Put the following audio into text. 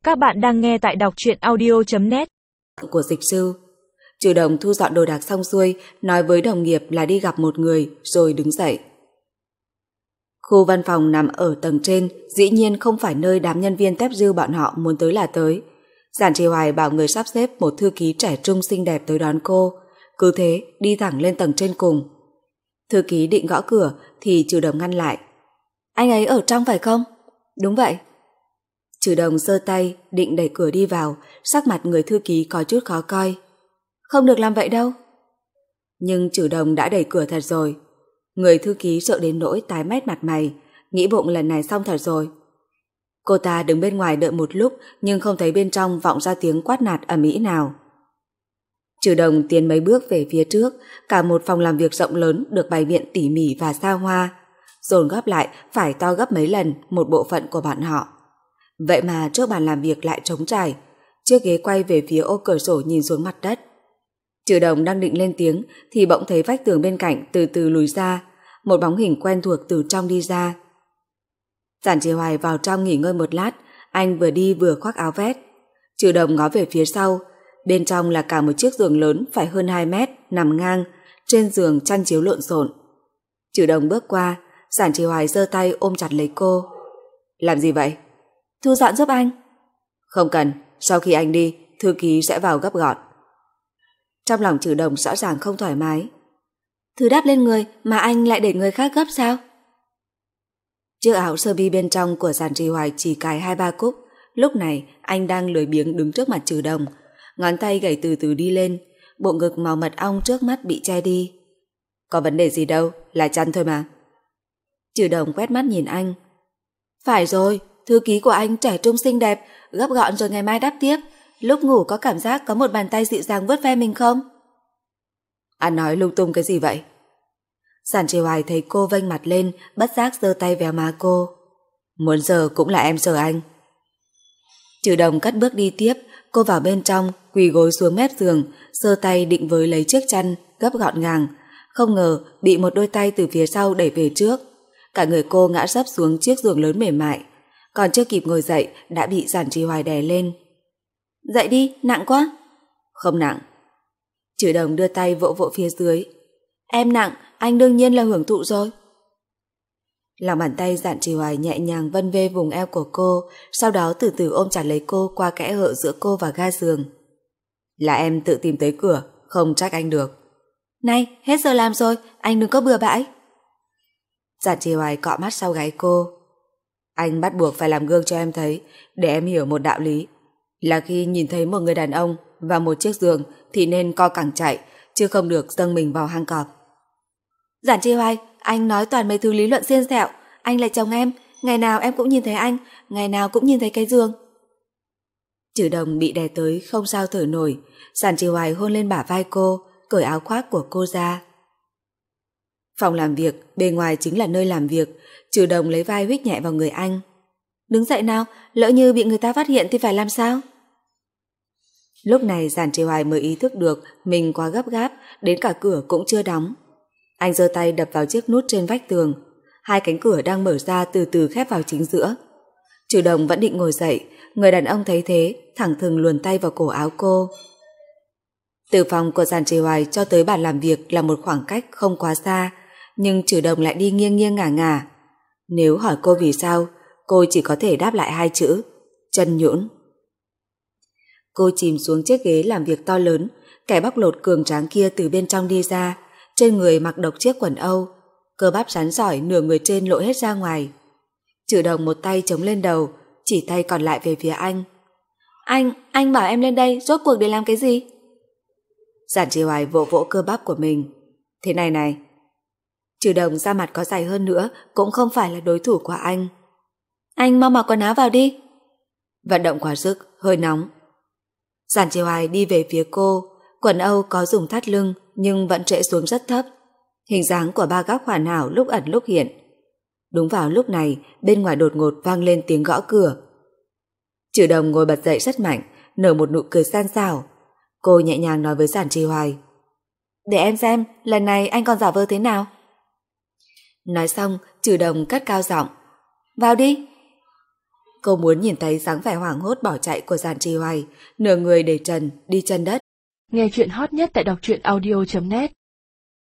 Các bạn đang nghe tại đọc truyện audio.net của dịch sư. Trừ Đồng thu dọn đồ đạc xong xuôi, nói với đồng nghiệp là đi gặp một người rồi đứng dậy. Khu văn phòng nằm ở tầng trên, dĩ nhiên không phải nơi đám nhân viên tép dư bọn họ muốn tới là tới. Giản Trì Hoài bảo người sắp xếp một thư ký trẻ trung xinh đẹp tới đón cô, cứ thế đi thẳng lên tầng trên cùng. Thư ký định gõ cửa thì Trừ Đồng ngăn lại. Anh ấy ở trong phải không? Đúng vậy. Trừ Đồng giơ tay định đẩy cửa đi vào, sắc mặt người thư ký có chút khó coi. Không được làm vậy đâu. Nhưng Trừ Đồng đã đẩy cửa thật rồi. Người thư ký sợ đến nỗi tái mét mặt mày, nghĩ bụng lần này xong thật rồi. Cô ta đứng bên ngoài đợi một lúc nhưng không thấy bên trong vọng ra tiếng quát nạt ầm ĩ nào. Trừ Đồng tiến mấy bước về phía trước, cả một phòng làm việc rộng lớn được bày biện tỉ mỉ và xa hoa, dồn góp lại phải to gấp mấy lần một bộ phận của bọn họ. Vậy mà trước bàn làm việc lại trống trải, chiếc ghế quay về phía ô cửa sổ nhìn xuống mặt đất. Trừ Đồng đang định lên tiếng thì bỗng thấy vách tường bên cạnh từ từ lùi ra, một bóng hình quen thuộc từ trong đi ra. Giản Trì Hoài vào trong nghỉ ngơi một lát, anh vừa đi vừa khoác áo vest. Trừ Đồng ngó về phía sau, bên trong là cả một chiếc giường lớn phải hơn 2 mét nằm ngang, trên giường chăn chiếu lộn xộn. Trừ Đồng bước qua, Giản Trì Hoài giơ tay ôm chặt lấy cô. Làm gì vậy? Thu dọn giúp anh. Không cần, sau khi anh đi, thư ký sẽ vào gấp gọn. Trong lòng Trừ Đồng rõ ràng không thoải mái. Thứ đắp lên người mà anh lại để người khác gấp sao? Chiếc áo sơ mi bên trong của Giản Trì Hoài chỉ cài 2-3 cúc. Lúc này anh đang lười biếng đứng trước mặt Trừ Đồng, ngón tay gảy từ từ đi lên, bộ ngực màu mật ong trước mắt bị che đi. Có vấn đề gì đâu, là chăn thôi mà. Trừ Đồng quét mắt nhìn anh. Phải rồi, thư ký của anh trẻ trung xinh đẹp, gấp gọn rồi ngày mai đắp tiếp. Lúc ngủ có cảm giác có một bàn tay dịu dàng vuốt ve mình không? Anh nói lung tung cái gì vậy? Giản Trì Hoài thấy cô vênh mặt lên, bất giác giơ tay véo má cô. Muốn giờ cũng là em sờ anh. Trừ Đồng cất bước đi tiếp, cô vào bên trong, quỳ gối xuống mép giường, giơ tay định với lấy chiếc chăn, gấp gọn gàng. Không ngờ bị một đôi tay từ phía sau đẩy về trước. Cả người cô ngã sấp xuống chiếc giường lớn mềm mại, còn chưa kịp ngồi dậy đã bị Giản Trì Hoài đè lên. Dậy đi, nặng quá. Không nặng. Trừ Đồng đưa tay vỗ vỗ phía dưới. Em nặng, anh đương nhiên là hưởng thụ rồi. Lòng bàn tay Giản Trì Hoài nhẹ nhàng vân vê vùng eo của cô, sau đó từ từ ôm chặt lấy cô qua kẽ hở giữa cô và ga giường. Là em tự tìm tới cửa, không trách anh được. Này, hết giờ làm rồi, anh đừng có bừa bãi. Giản Trì Hoài cọ mắt sau gáy cô. Anh bắt buộc phải làm gương cho em thấy, để em hiểu một đạo lý. Là khi nhìn thấy một người đàn ông và một chiếc giường thì nên co cẳng chạy, chứ không được dâng mình vào hang cọp. Giản Trì Hoài, anh nói toàn mấy thứ lý luận xiên xẹo. Anh là chồng em, ngày nào em cũng nhìn thấy anh, ngày nào cũng nhìn thấy cái giường. Trừ Đồng bị đè tới không sao thở nổi. Giản Trì Hoài hôn lên bả vai cô, cởi áo khoác của cô ra. Phòng làm việc, bề ngoài chính là nơi làm việc. Trừ Đồng lấy vai huých nhẹ vào người anh. Đứng dậy nào, lỡ như bị người ta phát hiện thì phải làm sao? Lúc này Giản Trì Hoài mới ý thức được mình quá gấp gáp, đến cả cửa cũng chưa đóng. Anh giơ tay đập vào chiếc nút trên vách tường. Hai cánh cửa đang mở ra từ từ khép vào chính giữa. Trừ Đồng vẫn định ngồi dậy, người đàn ông thấy thế thẳng thừng luồn tay vào cổ áo cô. Từ phòng của Giản Trì Hoài cho tới bàn làm việc là một khoảng cách không quá xa, nhưng Trừ Đồng lại đi nghiêng nghiêng ngả ngả. Nếu hỏi cô vì sao, cô chỉ có thể đáp lại 2 chữ: chân nhũn. Cô chìm xuống chiếc ghế làm việc to lớn, kẻ bóc lột cường tráng kia từ bên trong đi ra, trên người mặc độc chiếc quần Âu, cơ bắp rắn rỏi nửa người trên lộ hết ra ngoài. Trừ Đồng một tay chống lên đầu, chỉ tay còn lại về phía anh. Anh bảo em lên đây rốt cuộc để làm cái gì? Giản Trì Hoài vỗ vỗ cơ bắp của mình. Thế này này. Trừ Đồng da mặt có dày hơn nữa cũng không phải là đối thủ của anh. Anh mau mặc quần áo vào đi. Vận động quá sức, hơi nóng. Giản Trì Hoài đi về phía cô, quần Âu có dùng thắt lưng nhưng vẫn trễ xuống rất thấp. Hình dáng của ba góc hoàn hảo lúc ẩn lúc hiện. Đúng vào lúc này, bên ngoài đột ngột vang lên tiếng gõ cửa. Trừ Đồng ngồi bật dậy rất mạnh, nở một nụ cười san xảo. Cô nhẹ nhàng nói với Giản Trì Hoài. Để em xem, lần này anh còn giả vờ thế nào? Nói xong, Trừ Đồng cất cao giọng. Vào đi. Cô muốn nhìn thấy dáng vẻ hoảng hốt bỏ chạy của Giản Trì Hoài, nửa người để trần, đi chân đất. Nghe chuyện hot nhất tại đọc truyện audio.net